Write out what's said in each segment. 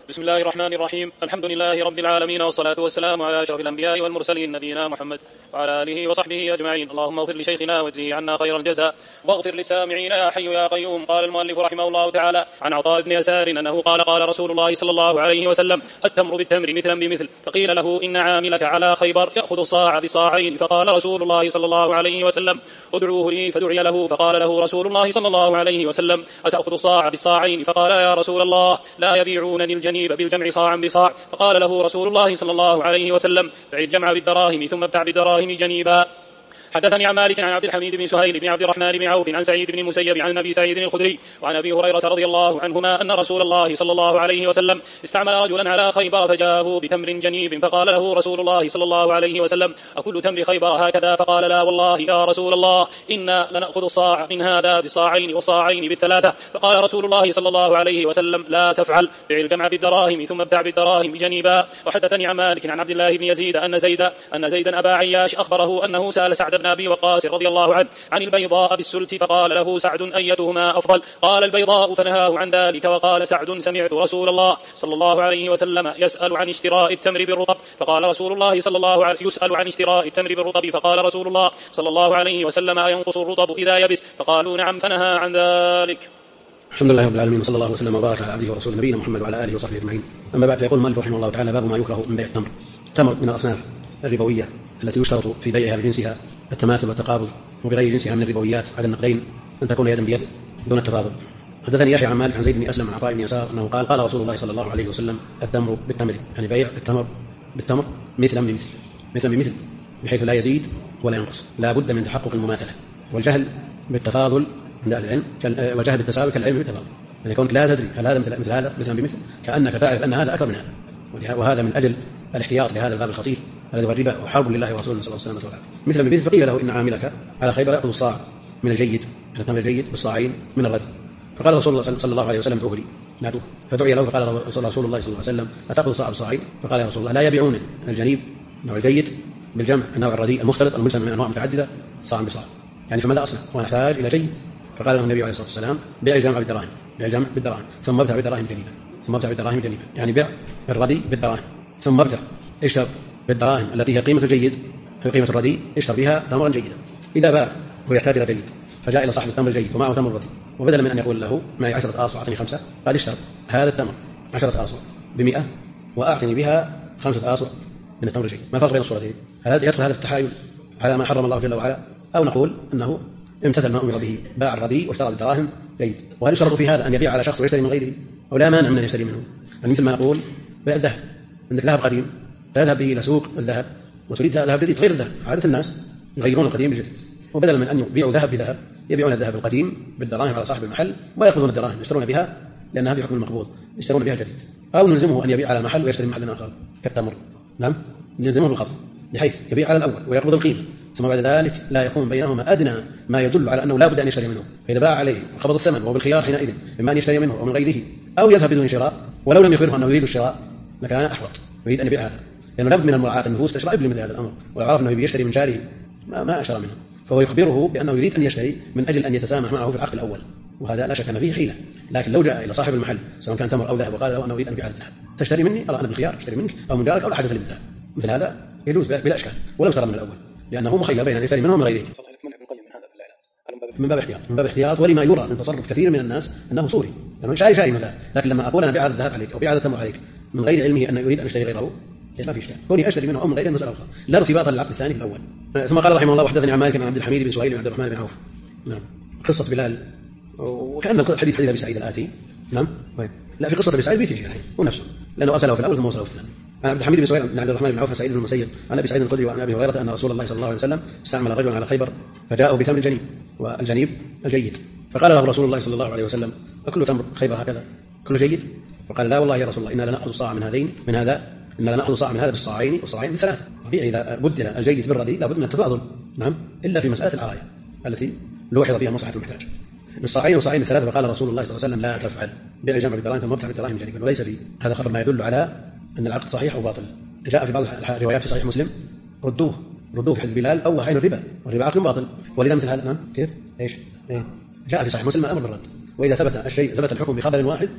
بسم الله الرحمن الرحيم. الحمد لله رب العالمين، والصلاة والسلام على أشرف الأنبياء والمرسلين نبينا محمد وعلى آله وصحبه أجمعين. اللهم اغفر لشيخنا واجزه عنا خير الجزاء، واغفر للسامعين يا حي يا قيوم. قال المؤلف رحمه الله تعالى عن عطاء بن يسار أنه قال رسول الله صلى الله عليه وسلم: التمر بالتمر مثلا بمثل. فقيل له: إن عاملك على خيبر يأخذ الصاع بصاعين. فقال رسول الله صلى الله عليه وسلم: ادعوه لي. فدعي له فقال له رسول الله صلى الله عليه وسلم: أتأخذ الصاع بصاعين؟ فقال: يا رسول الله، لا يبيعونني الجنيب بالجمع صاعا بصاع. فقال له رسول الله صلى الله عليه وسلم: بع الجمع بالدراهم ثم ابتع بالدراهم جنيبا. حدثني عن مالك عن عبد الحميد بن سهيل بن عبد الرحمن بن عوف عن سعيد بن المسيب عن أبي سعيد الخدري وعن أبي هريرة رضي الله عنهما أن رسول الله صلى الله عليه وسلم استعمل رجلا على خيبر فجاءه بتمر جنيب، فقال له رسول الله صلى الله عليه وسلم: أكل تمر خيبر هكذا؟ فقال: لا والله يا رسول الله، إنا لنأخذ الصاع من هذا بصاعين وصاعين بالثلاثة. فقال رسول الله صلى الله عليه وسلم: لا تفعل، بع الجمع بالدراهم ثم ابتع بالدراهم جنيبا. وحدثني عن مالك عن عبد الله بن يزيد أن زيدا أبا عياش أخبره أنه سأل سعد بن أبي وقاص رضي الله عنه عن البيضاء بالسلت، فقال له سعد: أيتهما أفضل؟ قال: البيضاء، فنهاه عن ذلك. وقال سعد: سمعت رسول الله صلى الله عليه وسلم يسأل عن اشتراء التمر بالرطب، فقال رسول الله صلى الله عليه يسأل عن اشتراء التمر بالرطب، فقال رسول الله صلى الله عليه وسلم: أينقص الرطب إذا يبس؟ فقالوا: نعم، فنهى عن ذلك. الحمد لله رب العالمين، وصلى الله وسلم وبارك على عبده ورسوله نبينا محمد وعلى آله وصحبه أجمعين. أما بعد، فيقول المؤلف رحمه الله تعالى: باب ما يكره من بيع التمر. التمر من الأصناف الربوية التي يشترط في بيعها بجنسها التماثل والتقابض، وبغير جنسها من الربويات على النقدين أن تكون يدا بيد دون التفاضل. حدثني يحيى عن مالك عن زيد بن أسلم عن عطاء بن يسار أنه قال رسول الله صلى الله عليه وسلم: التمر بالتمر، يعني بيع التمر بالتمر مثلا بمثل، مثلا بمثل، بحيث لا يزيد ولا ينقص، لا بد من تحقق المماثلة. والجهل بالتفاضل عند أهل العلم، والجهل بالتساوي كالعلم بالتفاضل، يعني كونك لا تدري هل هذا مثل هذا مثلا بمثل، كأنك تعرف أن هذا أكثر من هذا. وهذا من أجل الاحتياط لهذا الباب الخطير الذي هو الربا وحرب لله ورسوله صلى الله عليه وسلم. مثل بمثل. فقيل له: إن عاملك على خيبر يأخذ الصاع من الجيد، من التمر الجيد، بالصاعين من الردي. فقال رسول الله صلى الله عليه وسلم: ادعوه لي. نادوه فدعي له، فقال رسول الله صلى الله عليه وسلم: أتأخذ الصاع بالصاعين؟ فقال: يا رسول الله، لا يبيعون الجنيب النوع الجيد بالجمع النوع الرديء المختلط الملزم من أنواع متعددة صاعا بصاع، يعني فماذا أصنع ونحتاج إلى جيد؟ فقال له النبي عليه الصلاة والسلام: بيع الجمع بالدراهم، بيع الجمع بالدراهم ثم ابتع بالدراهم جنيبا، ثم ابتع بالدراهم جنيبا، يعني بيع الرديء بالدراهم ثم ابتع، اشتر بالدراهم التي هي قيمة الجيد في قيمة الرديء، اشتر بها تمرا جيدا. إذا باع ويحتاج إلى جيد فجاء إلى صاحب التمر الجيد ومعه تمر رديء، وبدلا من أن يقول له: معي 10 آصع أعطني 5، قال: اشتر هذا التمر 10 آصع ب100 وأعطني بها 5 آصع من التمر الجيد. ما الفرق بين الصورتين؟ هل يدخل هذا التحايل على ما حرم الله جل وعلا، أو نقول أنه امتثل ما أمر به، باع الرديء واشترى بالدراهم جيد؟ وهل يشترط في هذا أن يبيع على شخص ويشتري من غيره، أو لا مانع من أن يشتري منه؟ يعني مثل ما نقول بيع الذهب، عندك ذهب قديم تذهب به إلى سوق الذهب وتريد ذهب جديد غير الذهب. عادة الناس يغيرون القديم بالجديد، وبدلا من أن يبيعوا ذهب بذهب يبيعون الذهب القديم بالدراهم على صاحب المحل ويأخذون الدراهم يشترون بها لأنها بحكم المقبوض، يشترون بها الجديد. أو نلزمه أن يبيع على محل ويشتري من محل آخر كالتمر، نعم، نلزمه بالقبض بحيث يبيع على الأول ويقبض القيمة، ثم بعد ذلك لا يكون بينهما أدنى ما يدل على أنه لا بد أن يشتري منه. فإذا باع عليه وقبض الثمن وهو بالخيار حينئذ إما أن يشتري منه أو من غيره، أو يذهب بدون شراء، ولو لم يخبره أنه يريد الشراء لكان أحوط، يريد أن يبيع هذا، لأنه لابد من المراعاة النفوس تشرع بمثل هذا الأمر. ولو عرف أنه يشتري من جاره ما أشترى منه، فهو يخبره بأنه يريد أن يشتري من أجل أن يتسامح معه في العقد الأول، وهذا لا شك أن فيه حيلة. لكن لو جاء إلى صاحب المحل سواء كان تمر أو ذهب وقال له: أنا أريد أن أبيع الذهب، تشتري مني؟ أرى أنا بالخيار أشتري منك أو من جارك أو لا حاجة لي بالذهب، مثل هذا يجوز بلا إشكال ولو اشترى من الأول، لأنه مخير بين أن يشتري منه ومن غيره. من باب احتياط ولما يرى من تصرف كثير من الناس أنه صوري، لأنه شاري من ذلك. لكن لما أقول أنا أبيع هذا الذهب عليك أو أبيع هذا التمر عليك من غير علمه أنه يريد أن يشتري غيره، ما في إشكال، كوني أشتري منه أو من غيره مسألة أخرى، لا ارتباط للعقد الثاني في الأول. ثم قال رحمه الله: وحدثني عن مالك عن عبد الحميد بن سهيل بن عبد الرحمن بن عوف. نعم، قصة بلال، وكأن حديث أبي سعيد الآتي. نعم، لا، في قصة أبي سعيد بيتي الحين هو نفسه، لأنه أرسله في الأول ثم وصله في الثاني. عن عبد الحميد بن سهيل بن عبد الرحمن بن عوف عن سعيد بن المسيب عن أبي سعيد الخدري وعن أبي هريرة أن رسول الله صلى الله عليه وسلم استعمل رجلا على خيبر فجاءه بتمر الجنيب، والجنيب الجيد، فقال له رسول الله صلى الله عليه وسلم: أكل تمر خيبر هكذا كله جيد؟ فقال: لا والله يا رسول الله، إنا لنأخذ صاع من هذا بالصاعين والصاعين بالثلاثة. طبيعي إذا بدل الجيد بالرديء لابد من التفاضل، نعم، إلا في مسألة العرايا التي لوحظ فيها مصلحة المحتاج. بالصاعين والصاعين بالثلاثة. فقال رسول الله صلى الله عليه وسلم: لا تفعل، بيع الجمع بالدراهم ثم ابتع بالدراهم جنيبا. وليس في هذا خبر ما يدل على أن العقد صحيح أو باطل. جاء في بعض الروايات في صحيح مسلم: ردوه في حديث بلال أو حين الربا، والربا عقد باطل. ولذا مثل هذا، نعم، كيف؟ إيش؟ جاء في صحيح مسلم الأمر بالرد، وإذا ثبت الشيء ثبت الحكم بخبر واحد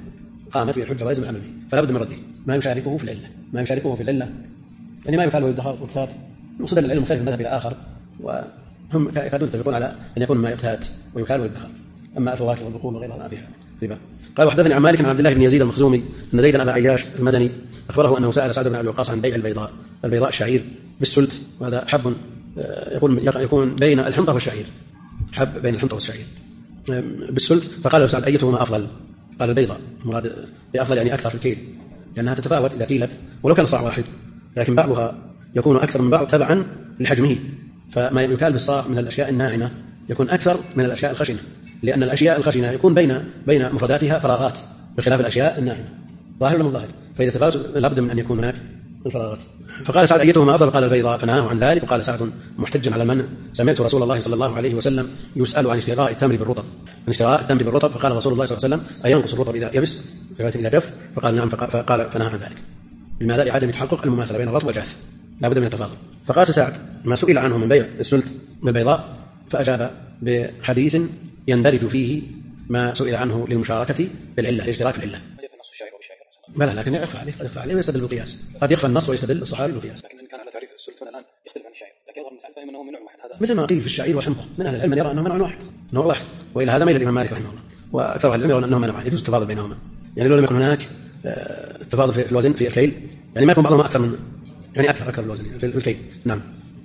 قامت به الحجة ولازم العمل به، فلا بد من رده، ما يشاركه في العلة يعني ما يكال ويدخر ويختار. مقصود العلم مختلف من مذهب إلى آخر، وهم كادوا يتفقون على أن يكون ما يقتات ويكال ويدخر. أما الفواكه والبقول وغيرها فيها ربا. قال وحدثني عن مالك عن عبد الله بن يزيد المخزومي أن زيد أبا عياش المدني أخبره أنه سأل سعد بن أبي وقاص عن بيع البيضاء الشعير بالسلت، وهذا حب يكون بين الحنطة والشعير، حب بين الحنطة والشعير بالسلت. فقال له سعد أيتهما أفضل؟ قال البيضاء، مراد بأفضل يعني أكثر في الكيل، لأنها تتفاوت إذا كيلت ولو كان صاع واحد، لكن بعضها يكون أكثر من بعض تبعا لحجمه، فما يكال بالصاع من الأشياء الناعمة يكون أكثر من الأشياء الخشنة، لأن الأشياء الخشنة يكون بين مفرداتها فراغات بخلاف الأشياء الناعمة، ظاهر له ظاهر، فإذا تفاوت لابد من أن يكون هناك الفراغات. فقال سعد أيتهما أفضل؟ قال البيضاء، فنهاه عن ذلك. وقال سعد محتجا على المنع: سمعت رسول الله صلى الله عليه وسلم يسأل عن اشتراء التمر بالرطب، فقال رسول الله صلى الله عليه وسلم: أينقص الرطب إذا يبس؟ إذا جف؟ فقال نعم، فقال فنهى عن ذلك. لماذا؟ لعدم تحقق المماثلة بين الرطب والجاف، لا بد من التفاضل. فقاس سعد ما سئل عنه من بيع السلت بالبيضاء فأجاب بحديث يندرج فيه ما سئل عنه للمشاركة بالعلة، الاشتراك في العلة. بلى، لكن يخفى عليه ويستدل بالقياس، قد يخفى النص ويستدل الصحابي بالقياس. لكن إن كان على تعريف السلت الآن يختلف عن الشعير، لكن يظهر من سعد فهم أنه من نوع واحد. هذا مثل ما قيل في الشعير والحنطة، من أهل العلم يرى أنه نوع واحد، وإلى هذا ميل الإمام مالك رحمه الله، وأكثر أهل العلم يرون أنهما نوعان، يجوز التفاضل بينهما. يعني لو لم يكن هناك التفاضل في الوزن في الكيل، يعني ما يكون بعضهما أكثر من يعني أكثر الوزن في الكيل. نعم.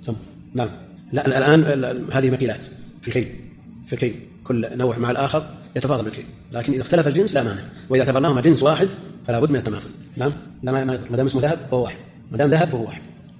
لا الآن هذه مكيلات في الكيل كل نوع مع الآخر يتفاضل بالكيل، لكن إذا اختلف الجنس لا مانع، وإذا اعتبرناهما جنس واحد فلا بد من التماثل. نعم، ما دام اسمه ذهب فهو واحد، ما دام ذهب فهو واحد.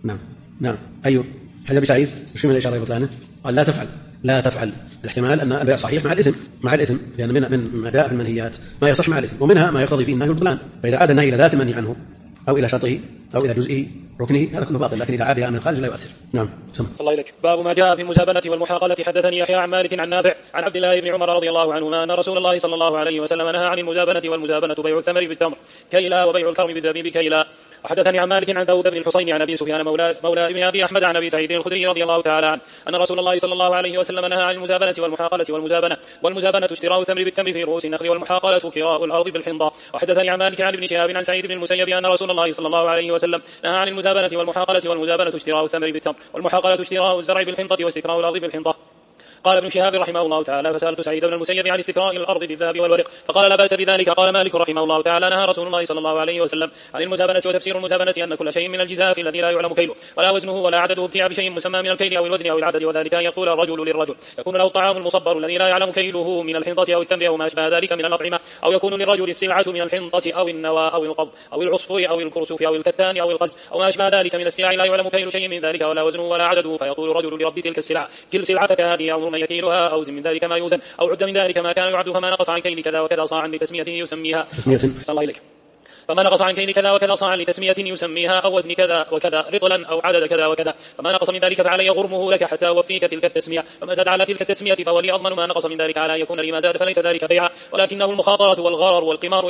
نعم. أيوه حديث أبي سعيد وش من الإشارة بطلانه؟ قال لا تفعل. الاحتمال أن البيع صحيح مع الإثم، لأن من ما جاء في المنهيات ما يصح مع الإثم، ومنها ما يقتضي فيه النهي والبطلان. فإذا عاد النهي إلى ذات المنهي عنه أو إلى شرطه أو إلى جزئه ركنه هذا كله باطل، لكن إذا عاد من الخارج لا يؤثر. نعم. الله إليك. باب ما جاء في المزابنة والمحاقلة. حدثني يحيى عن مالك عن نافع عن عبد الله بن عمر رضي الله عنهما أن رسول الله صلى الله عليه وسلم نهى عن المزابنة، والمزابنة بيع الثمر بالتمر كيلا، وبيع الكرم بزبيب كيلا. وحدثني عن مالك عن داود بن الحصين عن أبي سفيان مولى ابن أبي أحمد عن أبي سعيد الخدري رضي الله تعالى عنه أن رسول الله صلى الله عليه وسلم نهى عن المزابنة والمحاقلة والمزابنة اشتراء الثمر بالتمر في رؤوس النخل، والمحاقلة كراء الأرض بالحنطة. وحدثني عن مالك عن ابن شهاب عن سعيد بن المسيب أن رسول الله صلى الله عليه وسلم نهى عن المزابنة والمحاقلة والمزابنة اشتراء الثمر بالتمر، والمحاقلة اشتراء الزرع بالحنطة واستكراء الأرض بالحنطة. قال ابن شهاب رحمه الله تعالى: فسألت سعيد بن المسيب عن استكراء الأرض بالذهب والورق فقال: لا بأس بذلك. قال مالك رحمه الله تعالى: نهى رسول الله صلى الله عليه وسلم عن المزابنة. وتفسير المزابنة أن كل شيء من الجزاف الذي لا يعلم كيله ولا وزنه ولا عدده ابتاع بشيء مسمى من الكيل أو الوزن أو العدد، وذلك أن يقول الرجل للرجل يكون له الطعام المصبر الذي لا يعلم كيله من الحنطة أو التمر أو ما أشبه ذلك من الأطعمة، أو يكون للرجل السلعة من الحنطة أو النوى أو القض أو العصفور أو الكرسوف أو الكتان أو القز أو ما أشبه ذلك من السلع لا يعلم كيل شيء من ذلك ولا وزنه ولا عدده، فيقول الرجل لرب تلك السلعة: كل سلعتك هذه، أو من يكيلها، أو من ذلك ما يوزن، أو عد من ذلك ما كان يعد، فما نقص عن كيل كذا وكذا صاعا لتسمية يسميها. الله إليك. فما نقص عن كيل كذا وكذا صاعا لتسمية يسميها، أو وزن كذا وكذا رطلا أو عدد كذا وكذا، فما نقص من ذلك فعلي غرمه لك حتى أوفيك تلك التسمية، فما زاد على تلك التسمية فهو لي أضمن ما نقص من ذلك على أن يكون لما زاد، فليس ذلك بيعا، ولكنه المخاطرة والغرر، والقمار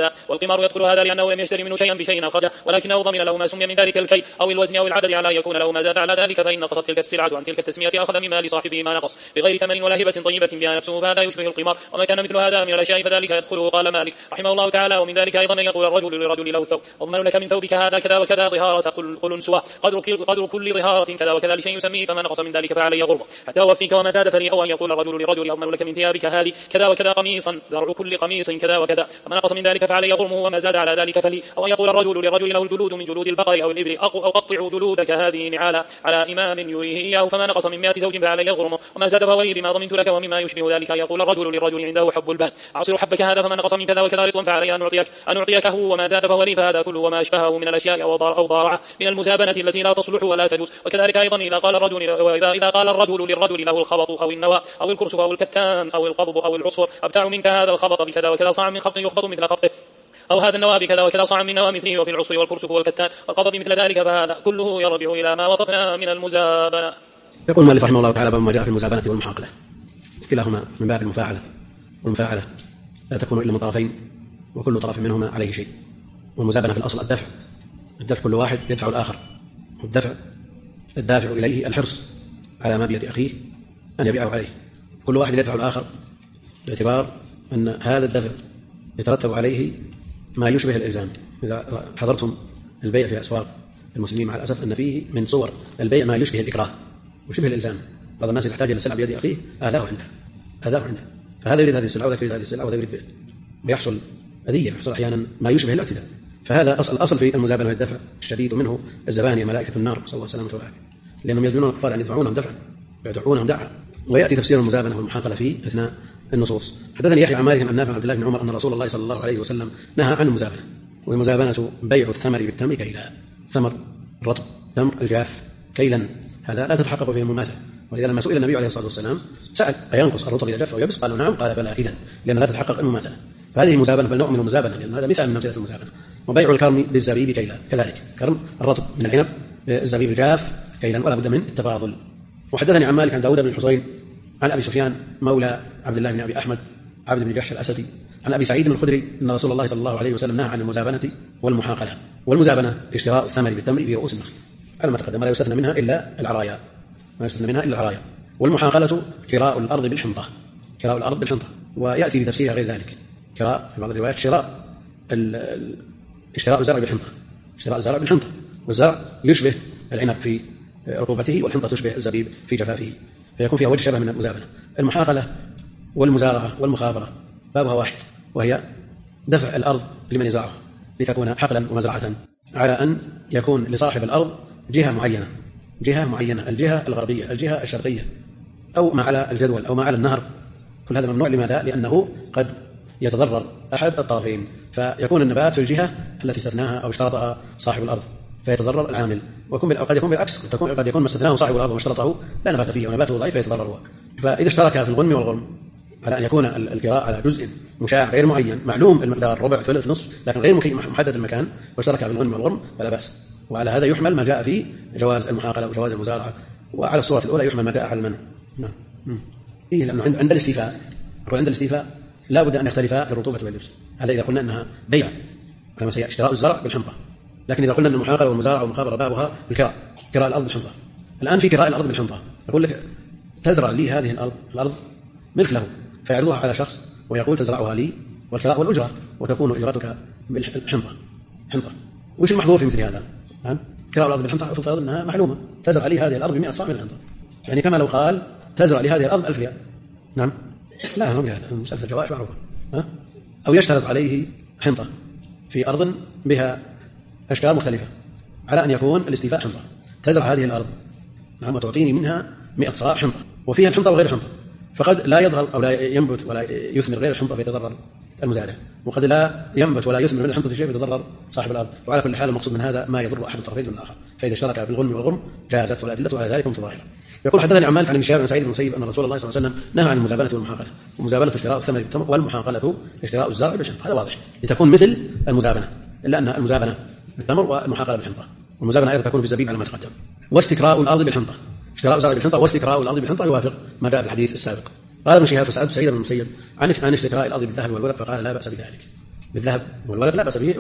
يدخل هذا لأنه لم يشتري منه شيئا بشيء أخرجه، ولكنه ضمن له ما سمي من ذلك الكيل أو الوزن أو العدد على أن يكون له ما زاد على ذلك، فإن نقصت تلك السلعة عن تلك التسمية أخذ مما لصاحبه ما نقص بغير ثمن ولا هبة طيبة بها نفسه، فهذا يشبه القمار. وما كان مثل هذا من الأشياء فذلك يدخله. قال مالك رحمه الله تعالى: ومن ذلك أيضا أن يقول الرجل للرجل له ثوب: أضمن لك من ثوبك هذا كذا وكذا ظهارة قلنسوة قدر كل ظهارة كذا وكذا لشيء يسميه، فما نقص من ذلك فعلي غرمه حتى أوفيك وما زاد فلي، أو أن يقول الرجل للرجل: أضمن لك من ثيابك هذه كذا وكذا قميصا ذرع كل قميص كذا وكذا، فما نقص من ذلك فعلي غرمه وما زاد على ذلك فلي، أو أن يقول الرجل للرجل: له الجلود من جلود البقر أو الإبل أو قطعوا جلودك هذه نعالا على إمام يريه إياه، فما نقص من 100 زوج فعلي غرمه وما زاد فهو لي بما ضمنت لك. ومما يشبه ذلك يقول الرجل للرجل عنده حب البان: أعصر حبك هذا، فما نقص من كذا وكذا رطلا فعلي أن أعطيكه وما زاد فهو لي، فهذا كله وما أشبهه من الأشياء أو ضارعة من المزابنة التي لا تصلح ولا تجوز. وكذلك أيضا إذا قال الرجل للرجل: له الخبط أو النوى أو الكرسف أو الكتان أو القضب أو العصفر، أبتاع منك هذا الخبط بكذا وكذا صاع من خبط يخبط مثل خبطه، أو هذا النوى بكذا وكذا صاع من نوى مثله، وفي العصفر والكرسف والكتان والقضب مثل ذلك، فهذا كله يرجع إلى ما وصفنا من المزابنة. يقول مالك رحمه الله تعالى: باب ما جاء في المزابنة والمحاقلة، كلاهما من باب المفاعلة، والمفاعلة لا تكون إلا من طرفين، وكل طرف منهما عليه شيء. والمزابنة في الأصل الدفع كل واحد يدفع الآخر، الدافع إليه الحرص على ما بيد أخيه أن يبيعه عليه، كل واحد يدفع الآخر باعتبار أن هذا الدفع يترتب عليه ما يشبه الإلزام. إذا حضرتم البيع في أسواق المسلمين مع الأسف أن فيه من صور البيع ما يشبه الإكراه وشبه الإلزام. بعض الناس يحتاج إلى السلعة بيد أخيه آذاه عنده، فهذا يريد هذه السلعة وذاك يريد هذه السلعة وذاك يريد، ويحصل أذية، يحصل أحيانا ما يشبه الاعتداء. فهذا الأصل في المزابنة والدفع الشديد، ومنه الزبانية ملائكة النار، صلى الله عليه وسلم، لأنهم يزبنون الكفار أن يدفعونهم دفعا ويدعونهم دعا. ويأتي تفسير المزابنة والمحاقلة في أثناء النصوص. حدثني يحيى عن مالك عن نافع عن عبد الله بن عمر أن رسول الله صلى الله عليه وسلم نهى عن المزابنة. والمزابنة بيع الثمر بالتمر كيلا، ثمر الرطب تمر الجاف كيلا، هذا لا تتحقق فيه المماثلة. ولذا لما سئل النبي عليه الصلاة والسلام سأل أينقص الرطب إذا جف أو يبس؟ قالوا نعم، قال فلا إذن، لأن لا تتحقق المماثلة. فهذه مزابنة، بل نوع من المزابنة، لأن هذا مثال من أمثلة المزابنة. وبيع الكرم بالزبيب كيلا كذلك، كرم الرطب من العنب، الزبيب الجاف كيلا، ولا بد من التفاضل. وحدثني عن مالك عن داود بن الحصين عن أبي سفيان مولى عبد الله بن أبي أحمد عبد بن جحش الأسدي عن أبي سعيد الخدري أن رسول الله صلى الله عليه وسلم نهى عن المزابنة والمحاقلة. والمزابنة اشتراء الثمر بالتمر في رؤوس النخل على ما تقدم، لا يستثنى منها إلا العرايا، والمحاقلة كراء الأرض بالحنطة، كراء الأرض بالحنطة، ويأتي بتفسيرها غير ذلك. كراء في بعض الروايات اشتراء الزرع بالحنطة، اشتراء الزرع بالحنطة، والزرع يشبه العنب في رطوبته، والحنطة تشبه الزبيب في جفافه، فيكون فيها وجه شبه من المزابنة. المحاقلة والمزارعة والمخابرة بابها واحد، وهي دفع الأرض لمن يزرعها لتكون حقلا ومزرعة، على أن يكون لصاحب الأرض جهة معينة، الجهة الغربية، الجهة الشرقية، أو ما على الجدول أو ما على النهر. كل هذا ممنوع. لماذا؟ لأنه قد يتضرر أحد الطرفين، فيكون النبات في الجهة التي استثناها أو اشترطها صاحب الأرض فيتضرر العامل، وقد يكون بالعكس، قد يكون ما استثناه صاحب الأرض واشترطه لا نبات فيه ونباته ضعيف فيتضرر هو. فإذا اشترك في الغنم والغرم على أن يكون الكراء على جزء مشاع غير معين معلوم المقدار، ربع ثلث نصف، لكن غير محدد المكان، واشترك في الغنم والغرم فلا بأس. وعلى هذا يحمل ما جاء في جواز المحاقلة وجواز المزارعة، وعلى الصورة الأولى يحمل ما جاء على المنع. لأنه عند الاستيفاء لا بد أن يختلفا في الرطوبة واللبس. هذا إذا قلنا أنها بيع كما سيأتي اشتراء الزرع بالحنطة. لكن إذا قلنا أن المحاقلة والمزارعة والمخابرة بابها الكراء، كراء الأرض بالحنطة. الآن في كراء الأرض بالحنطة، يقول لك تزرع لي هذه الأرض ملك له، فيعرضها على شخص ويقول تزرعها لي، والكراء والأجرة، وتكون أجرتك بالحنطة. وش المحظور في مثل هذا؟ كراء الأرض بالحنطة افترض أنها معلومة، تزرع لي هذه الأرض ب100 صاع من الحنطة، يعني كما لو قال تزرع لي هذه الأرض 1000 ريال. نعم، لا هم بهذا، مسألة الجوائح معروفة. أو يشترط عليه حنطة في أرض بها أشجار مختلفة على أن يكون الاستيفاء حنطة، تزرع هذه الأرض نعم وتعطيني منها 100 صاع حنطة، وفيها الحنطة وغير الحنطة، فقد لا يظهر أو لا ينبت ولا يثمر غير الحنطة فيتضرر المزارع، وقد لا ينبت ولا يثمر من الحنطة شيء فيتضرر صاحب الأرض. وعلى كل حال المقصود من هذا ما يضر أحد الطرفين دون الآخر، فإذا اشترك في الغنم والغرم جازت، والأدلة على ذلك متظاهرة. يقول حدثني عن مالك عن شهاب بن سعيد بن المسيب أن رسول الله صلى الله عليه وسلم نهى عن المزابنة والمحاقلة. والمزابنة اشتراء الثمر بالتمر، والمحاقلة اشتراء الزرع بالحنطة، هذا واضح لتكون مثل المزابنة، إلا أن المزابنة بالتمر والمحاقلة بالحنطة، والمزابنة أيضا تكون بالزبيب على ما تقدم. واستكراء الأرض بالحنطة، اشتراء الزرع بالحنطة واستكراء الأرض بالحنطة يوافق ما جاء في الحديث السابق. قال ابن شهاب فسألت سعيد بن المسيب عن اشتراء الأرض بالذهب والورق فقال لا بأس بذلك، بالذهب والورق لا بأس به،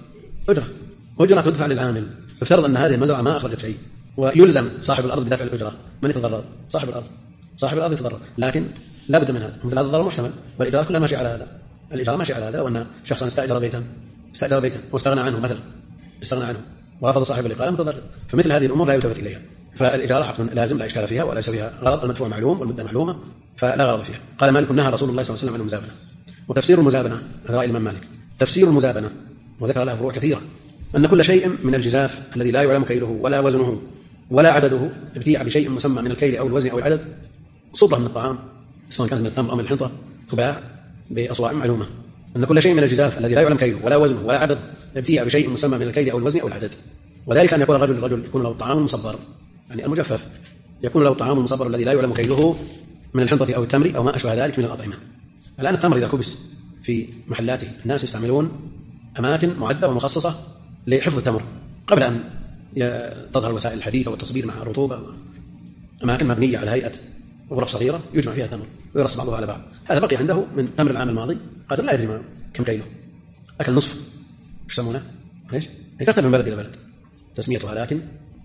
أجرة تدفع للعامل، يفترض أن هذه المزرعة ما أخرجت شيء، ويلزم صاحب الأرض بدفع الأجرة. من يتضرر؟ صاحب الأرض يتضرر، لكن لا بد من هذا، مثل هذا الضرر محتمل، والإجارة كلها ماشية على هذا، الإجارة ماشية على هذا، وأن شخصا استأجر بيتا واستغنى عنه مثلا، ورفض صاحب الإقالة متضرر، فمثل هذه الأمور لا يلتفت إليها. فالإجارة حق لازم لا إشكال فيها، وليس فيها غرض، المدفوع معلوم والمدة معلومة فلا غرض فيها. قال مالك نهى رسول الله صلى الله عليه وسلم عن المزابنة. وتفسير المزابنة، هذا رأي الإمام مالك، تفسير المزابنة وذكر لها فروع كثيرة، أن كل شيء من الجزاف الذي لا يعلم كيله ولا وزنه ولا عدده ابتيع بشيء مسمى من الكيل أو الوزن أو العدد، صبرة من الطعام سواء كانت من التمر أو من الحنطة تباع بأصواع معلومة. أن كل شيء من الجزاف الذي لا يعلم كيله ولا وزنه ولا عدد ابتيع بشيء مسمى من الكيل أو الوزن أو العدد. وذلك أن يكون الرجل يكون له الطعام مصبر، يعني المجفف يكون له الطعام المصبر الذي لا يعلم كيله من الحنطة أو التمر أو ما أشبه ذلك من الأطعمة. الآن التمر إذا كبس في محلاته الناس يستعملون أماكن معدة ومخصصة لحفظ التمر قبل أن تظهر وسائل الحديثة والتصبير مع الرطوبة، أماكن مبنية على هيئة غرف صغيرة يجمع فيها التمر ويرص بعضها على بعض. هذا بقي عنده من تمر العام الماضي قادر لا يدري كم كيلو، أكل نصف، ايش يسمونه؟ ايش؟ تختلف من بلد إلى بلد تسميتها، لكن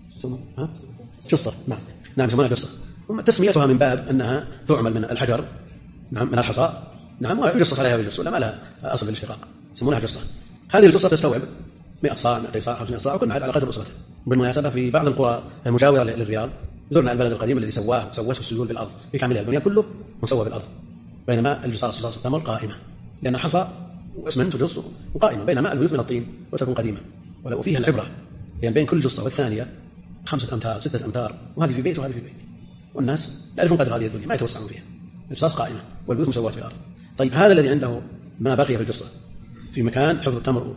جصة، نعم يسمونها جصة. تسميتها من باب أنها تعمل من الحجر، نعم من الحصى، نعم ويجصص عليها بالجص، ولا ما لها أصل بالاشتقاق، يسمونها جصة. هذه الجصة تستوعب 100 صاع 200 صاع 500 صاع، وكل على قدر أسرته. بالمناسبة في بعض القرى المجاورة للرياض زرنا البلد القديم الذي سوته السيول بالأرض بكاملها، البنيان كله مسوى بالأرض، بينما الجصاص التمر قائمة لأن حصى واسمنت وجص وقائمة، بينما البيوت من الطين وتكون قديمة. ولو فيها العبرة يعني بين كل جصة والثانية 5 أمتار 6 أمتار، وهذه في بيت وهذه في بيت، والناس يعرفون قدر هذه الدنيا ما يتوسعون فيها. الجصاص قائمة والبيوت مسوات في الأرض. طيب هذا الذي عنده ما بقي في الجصة في مكان حفظ التمر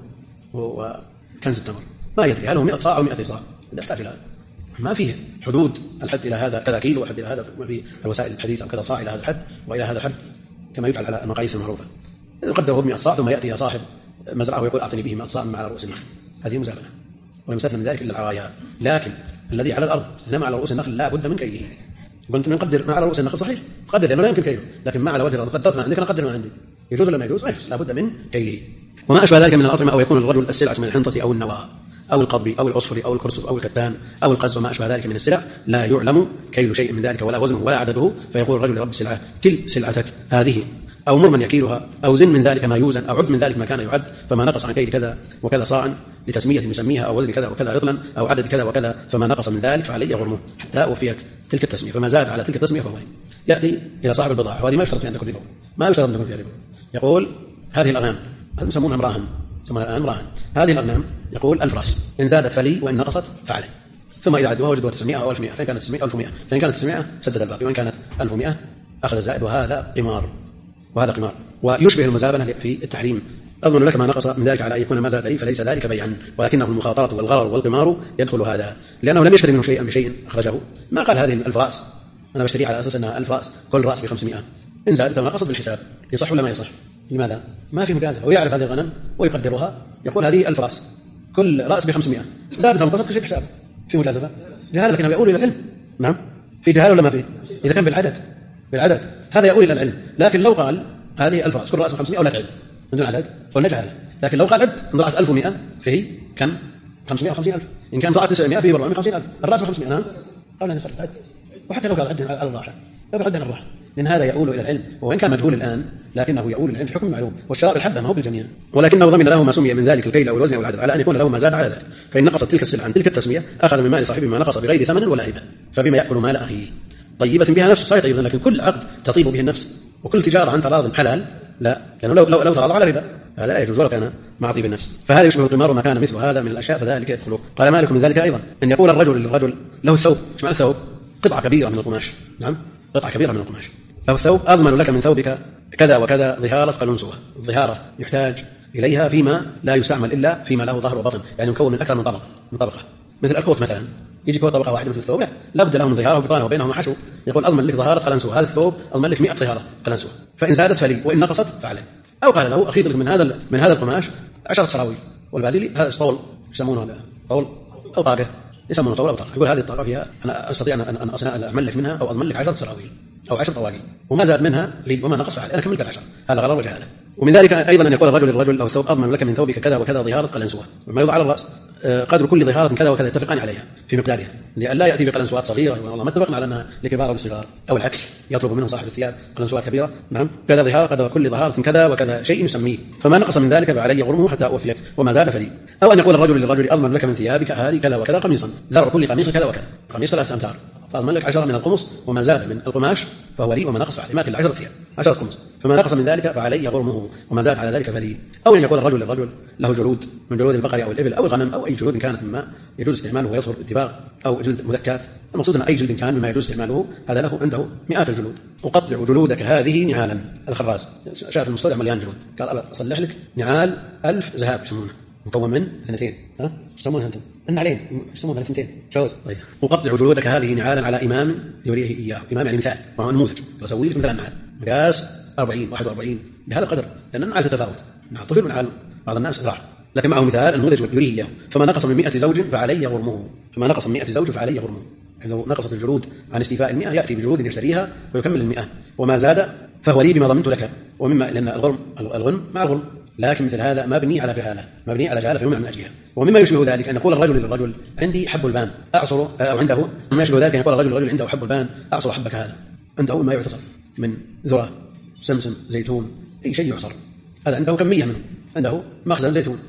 وكنز التمر ما يدري هل هو 100 صاع أو 200 صاع، يحتاج إلى ما فيه حدود الحد إلى هذا كذا كيلو وحد إلى هذا، ما في الوسائل الحديثة كذا صاع إلى هذا الحد وإلى هذا الحد كما يفعل على المقاييس المعروفة. يقدره ب100 صاع ثم يأتي صاحب مزرعة ويقول أعطني به 100 صاع على رؤوس النخل، هذه مزابنة ولم يستثنى من ذلك إلا العرايا. لكن الذي على الأرض إنما على رؤوس النخل لا بد من كيله. كنت نقدر ما على رؤوس النخل صحيح قدر لأنه لا يمكن كيله، لكن ما على وجه الأرض قدرت ما عندك أنا أقدر ما عندي، يجوز ولا ما يجوز؟ ما يجوز، لا بد من كيله. وما أشبه ذلك من الأطعمة، أو يكون الرجل السلعة من الحنطة أو النواة أو القضب أو العصفر أو الكرسف أو الكتان أو القز وما أشبه ذلك من السلع لا يعلم كيل شيء من ذلك ولا وزنه ولا عدده، فيقول الرجل لرب السلعة كل سلعتك هذه، أو مر من يكيلها، أو زن من ذلك ما يوزن، أو عد من ذلك ما كان يعد، فما نقص عن كيل كذا وكذا صاعا لتسمية يسميها، أو وزن كذا وكذا رطلا، أو عدد كذا وكذا، فما نقص من ذلك فعليه غرمه حتى أوفيك تلك التسمية، فما زاد على تلك التسمية فهو يأتي إلى صاحب البضاعة، وهذه ما يشترط أن تكون ربا، ما يشترط أن تكون فيها ربا. يقول هذه الأغنام يسمونها امراهن، يسمونها الآن امراهن، هذه الأغنام يقول 1000 راس، إن زادت فلي وإن نقصت فعلي، ثم إذا عدوها وجدوها 900 أو 1100، فإن كانت 900 أو 1100، فإن كانت 900 سدد الباقي، وإن كانت 1100 أخذ الزائد، وهذا قمار وهذا قمار. ويشبه المزابنة في التحريم، أضمن لك ما نقص من ذلك على أن يكون ما زاد لي فليس ذلك بيعا، ولكنه المخاطرة والغرر والقمار يدخل هذا، لأنه لم يشتري منه شيئا بشيء أخرجه، ما قال هذه 1000 رأس أنا بشتري على أساس أنها 1000 رأس كل رأس ب500، إن زاد كما قصد بالحساب يصح ولا ما يصح؟ لماذا؟ ما في مجازفة، ويعرف هذه الغنم ويقدرها، يقول هذه 1000 رأس كل رأس ب500، زادت أو نقصت كشيء حساب، في مجازفة جهالة، لكنه يقول إلى العلم. نعم في جهالة ولا ما فيه؟ إذا كان بالعدد هذا يقول إلى العلم، لكن لو قال هذه 1000 رأس كل رأس 500 أو لا تعد من دون عدد قلنا جهالة، لكن لو قال عد إن طلعت 1100 فيه كم 550,000، إن كان طلعت 900 فيه 450,000، الرأس 500. نعم قبل أن يصرف عد، وحتى لو قال عد على الراحة لا بعد عن الراحة، لأن هذا يؤول إلى العلم، وإن كان مجهول الآن لكنه يؤول العلم في حكم معلوم، والشراء بالحبة ما هو بالجميع، ولكنه ضمن له ما سمي من ذلك الكيل أو الوزن أو العدد على أن يكون له ما زاد على ذلك، فإن نقصت تلك السلعة عن تلك التسمية أخذ من مال صاحبه ما نقص بغير ثمن ولا هبة، فبما يأكل مال أخيه طيبة بها نفسه صحيح طيبة، لكن كل عقد تطيب به النفس وكل تجارة عن تراض حلال لا، لأنه لو تراضوا على ربا هذا لا يجوز ولا كان مع طيب النفس، فهذا يشبه القمار وما كان مثل هذا من الأشياء فذلك يدخله. قال مالك من ذلك أيضا أن يقول الرجل للرجل له الثوب، ايش معنى الثوب؟ قطعة كبيرة من القماش، نعم قطعة كبيرة من القماش، له الثوب أضمن لك من ثوبك كذا وكذا ظهارة قلنسوة، الظهارة يحتاج إليها فيما لا يستعمل إلا فيما له ظهر وبطن، يعني مكون من أكثر من طبقة، مثل الكوت مثلا يجي كوت طبقة واحدة مثل الثوب لا بد له من ظهاره وبطانه وبينهما حشو، يقول أضمن لك ظهارة قلنسوة، هذا الثوب أضمن لك 100 ظهارة قلنسوة، فإن زادت فلي وإن نقصت فعليه، أو قال له أخيط لك من هذا القماش 10 سراويل، والبادلي هذا طول يسمونه طول أو طاقة يسمونه طول أو طاقة، يقول هذه الطاقة فيها أنا أستطيع أن أعمل لك منها أو أضمن لك 10 سراويل أو 10 طواقي، وما زاد منها لي وما نقص فعليه، أنا كملت 10، هذا غرر وجهاله. ومن ذلك أيضا أن يقول الرجل للرجل أو الثوب أضمن لك من ثوبك كذا وكذا ظهارة قلنسوة، وما يوضع على الرأس قدر كل ظهارة كذا وكذا يتفقان عليها في مقدارها، لأن لا يأتي بقلنسوات صغيرة والله ما اتفقنا على أنها لكبار أو لصغار، أو العكس يطلب منه صاحب الثياب قلنسوات كبيرة، نعم كذا ظهارة قدر كل ظهارة كذا وكذا شيء يسميه، فما نقص من ذلك فعلي غرمه حتى أوفيك وما زاد فلي. أو أن يقول الرجل للرجل أضمن لك من ثيابك هذه كذا وكذا قميصا، ذرع كل قميص كذا وكذا، قميص 3 أمتار، فأضمن لك 10 من القمص وما زاد من القماش فهو لي وما نقص عليه، ما كل 10 ثياب 10 قمص، فما نقص من ذلك فعلي غرمه وما زاد على ذلك فلي. أو أن يقول الرجل للرجل له جلود من جلود البقر أو الإبل أو الغنم أو أي جلود كانت مما يجوز استعماله ويظهر اتباع، أو جلد مذكات، المقصود أن أي جلد كان مما يجوز استعماله هذا له عنده مئات الجلود، أقطع جلودك هذه نعالا، الخراز شاف المستودع مليان جلود قال أبى أصلح لك نعال 1000 ذهب يسمونه مكون من 2 يسمونها أنتم النعلين يسمونها 2 جوز. طيب أقطع جلودك هذه نعالا على إمام يريه إياه، إمام يعني مثال وهو نموذج، أسوي لك مثلا نعال مقاس 40 41 بهذا القدر، لأن النعال تتفاوت، نعال طفل ونعال بعض الناس ذراع، لكن معه مثال النموذج يريه إياه، فما نقص من 100 زوج فعلي غرمه، فما نقص من 100 زوج فعلي غرمه، يعني لو نقصت الجلود عن استيفاء 100 يأتي بجلود يشتريها ويكمل 100، وما زاد فهو لي بما ضمنت لك، ومما لأن الغرم مع الغرم، لكن مثل هذا مبني على جهالة فيمنع من أجلها. ومما يشبه ذلك أن يقول الرجل للرجل عندي حب البان أعصر، أو عنده مما يشبه ذلك أن يقول الرجل للرجل عنده حب البان أعصر حبك هذا، عنده ما يعتصر من ذرة سمسم زيتون أي شيء يعصر، هذا عنده كمية منه، عنده مخزن زيتون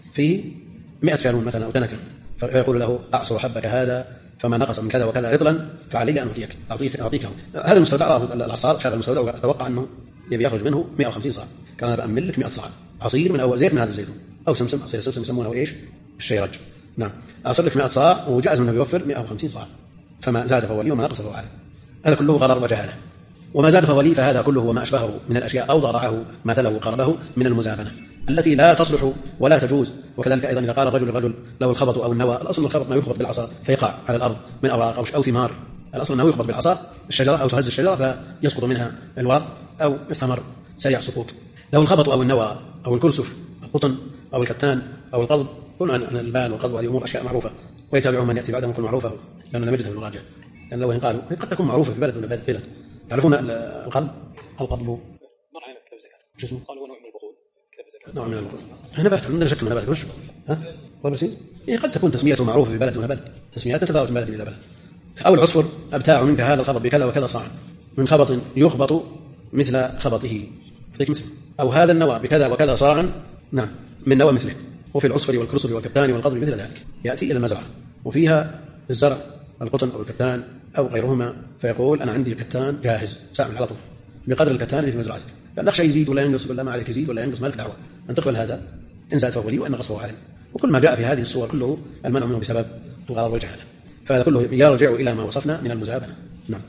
فيه 100 فعل مثلا أو تنكر، فيقول له أعصر حبك هذا فما نقص من كذا وكذا رطلا فعلي أن أعطيكه. هذا المستودع العصار شاف المستودع وأتوقع أنه يبي يخرج منه 150 صاع، كان بأمن لك 100 صاع عصير من أو زيت من هذا الزيتون أو سمسم، عصير سمسم يسمونه إيش؟ الشيرج. نعم، أعصر لك 100 صاع وجاءز منه يوفر 150 صاع، فما زاد فهو لي وما نقص فهو عليه. هذا كله غرر وجهاله. وما زاد فهو لي فهذا كله وما أشبهه من الأشياء أو ضرعه مثله وقربه من المزابنة التي لا تصلح ولا تجوز. وكذلك أيضا إذا قال الرجل للرجل له الخبط أو النوى، الأصل الخبط ما يخبط بالعصا فيقع على الأرض من أوراق أو ثمار، الأصل أنه يخبط بالعصا الشجرة أو تهز الشجرة فيسقط منها الورق أو الثمر سريع سقوط. له الخبط أو النوى أو الكرسف القطن أو الكتان أو القضب، كل عن البان والقضب هذه أمور أشياء معروفة، ويتابعهم من يأتي بعدهم كل معروفة، لأننا لم نجد في المراجع، لأن لو قالوا قد تكون معروفة في بلد من بلد. تعرفون القضب مر علينا كتاب الزكاة قالوا نوع من البخول، كتاب الزكاة نوع من البخول. نبات عندنا شك من نبات وش ورسين قد تكون تسميته معروفة في بلد دون بلد، تسميات تتفاوت من بلد إلى بلد. أو العصفر أبتاع منك هذا الخبط بكذا وكذا صاع من خبط يخبط مثل خبطه، أو هذا النوى بكذا وكذا صاعا، نعم، من نوى مثله. وفي العصفر والكرسف والكتان والقضب مثل ذلك، يأتي إلى المزرعة وفيها الزرع القطن أو الكتان أو غيرهما، فيقول أنا عندي الكتان جاهز سأعمل على طول بقدر الكتان اللي في مزرعتك، لأن نخشى يزيد ولا ينقص، ولا ما عليك يزيد ولا ينقص، مالك دعوة أن تقبل هذا، إن زاد فهو لي وإن نقص فهو عليه. وكل ما جاء في هذه الصور كله المنع منه بسبب الغرض والجهالة، فهذا كله يرجع إلى ما وصفنا من المزابنة. نعم.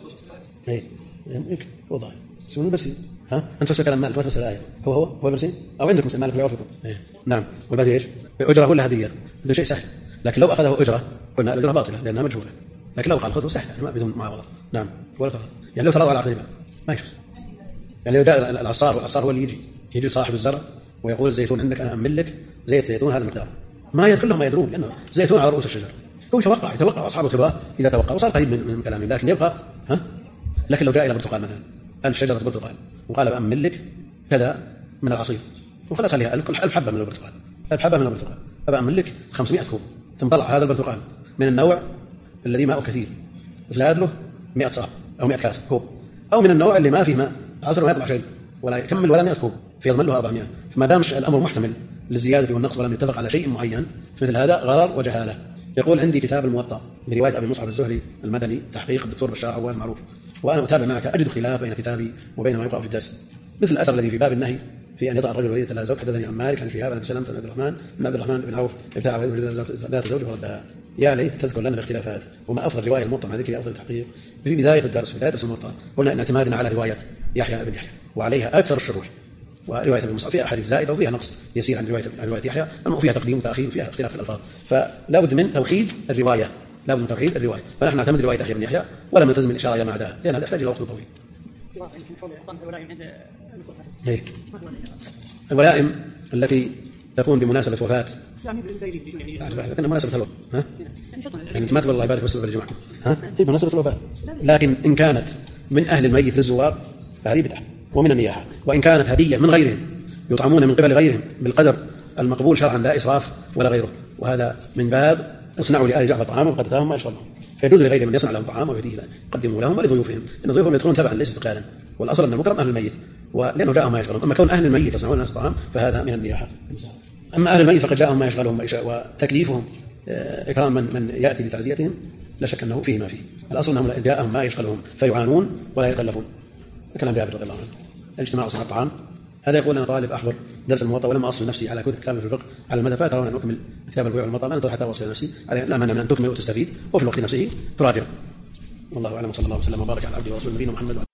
وضع شنو بس أنت تفسر كلام مالك ما تفسر الآية، هو برسين أو عندكم مثل مالك ويعرفكم. نعم. والباقي إيش؟ أجرة ولا هدية؟ هذا شيء سهل، لكن لو أخذه أجرة قلنا الأجرة باطلة لأنها مجهولة، لكن لو قال خذه سهل يعني ما بدون معاوضة. نعم. ولا تأخذ يعني لو تراضوا على عقد ما يجوز. يعني لو جاء العصار والعصار هو اللي يجي صاحب الزرع ويقول الزيتون عندك أنا أمن لك زيت زيتون هذا المقدار، ما كلهم ما يدرون لأنه زيتون على رؤوس الشجر، هو يتوقع أصحاب الخبرة إذا توقع وصار قريب من كلامه، لكن يبقى لكن لو جاء إلى برتقال مثلا الشجرة برتقال وقال أمن لك كذا من العصير وخلق عليها 1000 حبة من البرتقال، 1000 حبة من البرتقال، أبأمن لك 500 كوب، ثم طلع هذا البرتقال من النوع الذي ماءه كثير زاد له 100 صاع أو 100 كاس كوب، أو من النوع اللي ما فيه ماء عصر ما يطلع شيء ولا يكمل ولا 100 كوب فيضمن له 400، فما دام الأمر محتمل للزيادة والنقص ولم يتفق على شيء معين مثل هذا غرر وجهالة. يقول عندي كتاب الموطأ برواية أبي مصعب الزهري المدني تحقيق الدكتور بشار عوان معروف، وأنا أتابع معك أجد خلاف بين كتابي وبين ما يقرأ في الدرس، مثل الأثر الذي في باب النهي في أن يطأ الرجل وليدة لا زوج. حدثني عن مالك عن شهاب بن سلمة بن عبد الرحمن بن عوف ابتاع ذات زوج وردها. يا ليت تذكر لنا الاختلافات وما أفضل رواية الموطأ مع ذكر أفضل التحقيق. في بداية الدرس في بداية درس الموطأ قلنا إن اعتمادنا على رواية يحيى بن يحيى وعليها أكثر الشروح، ورواية ابن مصعب فيها أحاديث زائدة وفيها نقص يسير عن رواية يحيى، وفيها تقديم وتأخير وفيها اختلاف في الألفاظ، فلا بد من توحيد الرواية، لا بد من توحيد الرواية، فنحن نعتمد رواية يحيى بن يحيى ولا نلتزم الإشارة إلى ما عداها لأن هذا يحتاج إلى وقت طويل. الولائم التي تكون بمناسبة وفاة لكن مناسبة الوفاة يعني ما تقول الله يبارك ويسلم في الجماعة بمناسبة الوفاة، لكن إن كانت من أهل الميت للزوار فهذه بدعة ومن النياحة، وإن كانت هدية من غيرهم يطعمون من قبل غيرهم بالقدر المقبول شرعا لا إسراف ولا غيره، وهذا من باب اصنعوا لآل جعفر طعاما وقد أتاهم ما يشغلهم، فيجوز لغيرهم أن يصنع لهم طعاما ويهديه يقدموا لهم ولضيوفهم، إن ضيوفهم يدخلون تبعا ليس استقلالا، والأصل أن المكرم أهل الميت ولأنه جاءهم ما يشغلهم، أما كون أهل الميت يصنعون الناس طعام فهذا من النياحة. أما أهل الميت فقد جاءهم ما يشغلهم وتكليفهم إكرام من يأتي لتعزيتهم لا شك أنه فيه ما فيه، الأصل أنهم جاءهم ما يشغلهم فيعانون ولا يتكلفون. كلام جابر رضي الله عنه الاجتماع وصنع الطعام. هذا يقول أنا طالب أحضر درس الموطأ ولما أصل نفسي على كتاب في الفقه على المدى فترون أن أكمل كتاب البيوع والمطعم، أنا حتى أوصل نفسي على لا مانع من أن تكمل وتستفيد وفي الوقت نفسه تراجع. والله أعلم، صلى الله وسلم وبارك على عبده ورسوله نبينا محمد.